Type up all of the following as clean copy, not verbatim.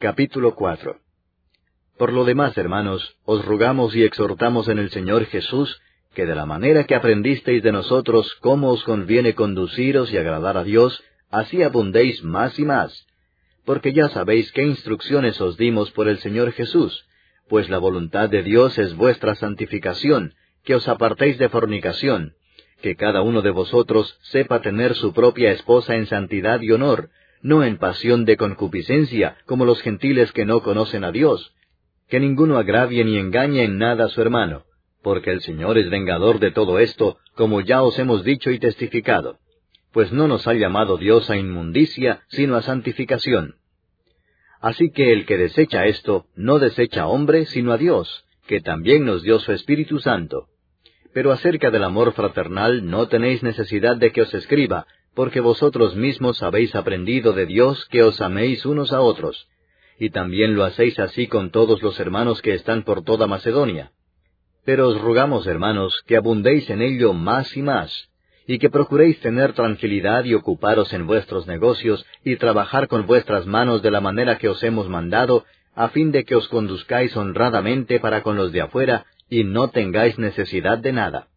Capítulo 4. Por lo demás, hermanos, os rogamos y exhortamos en el Señor Jesús, que de la manera que aprendisteis de nosotros cómo os conviene conduciros y agradar a Dios, así abundéis más y más. Porque ya sabéis qué instrucciones os dimos por el Señor Jesús, pues la voluntad de Dios es vuestra santificación, que os apartéis de fornicación, que cada uno de vosotros sepa tener su propia esposa en santidad y honor, no en pasión de concupiscencia, como los gentiles que no conocen a Dios. Que ninguno agravie ni engañe en nada a su hermano, porque el Señor es vengador de todo esto, como ya os hemos dicho y testificado. Pues no nos ha llamado Dios a inmundicia, sino a santificación. Así que el que desecha esto, no desecha a hombre, sino a Dios, que también nos dio su Espíritu Santo. Pero acerca del amor fraternal no tenéis necesidad de que os escriba, porque vosotros mismos habéis aprendido de Dios que os améis unos a otros, y también lo hacéis así con todos los hermanos que están por toda Macedonia. Pero os rogamos, hermanos, que abundéis en ello más y más, y que procuréis tener tranquilidad y ocuparos en vuestros negocios, y trabajar con vuestras manos de la manera que os hemos mandado, a fin de que os conduzcáis honradamente para con los de afuera, y no tengáis necesidad de nada.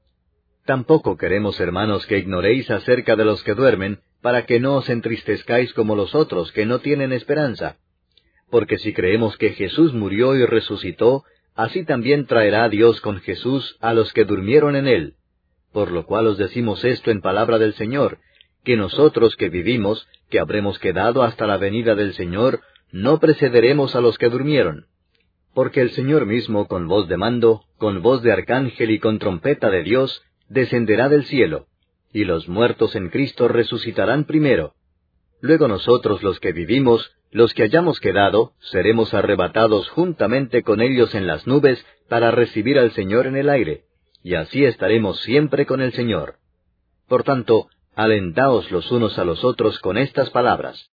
Tampoco queremos, hermanos, que ignoréis acerca de los que duermen, para que no os entristezcáis como los otros, que no tienen esperanza. Porque si creemos que Jesús murió y resucitó, así también traerá Dios con Jesús a los que durmieron en él. Por lo cual os decimos esto en palabra del Señor, que nosotros que vivimos, que habremos quedado hasta la venida del Señor, no precederemos a los que durmieron. Porque el Señor mismo, con voz de mando, con voz de arcángel y con trompeta de Dios, descenderá del cielo, y los muertos en Cristo resucitarán primero. Luego nosotros los que vivimos, los que hayamos quedado, seremos arrebatados juntamente con ellos en las nubes para recibir al Señor en el aire, y así estaremos siempre con el Señor. Por tanto, alentaos los unos a los otros con estas palabras.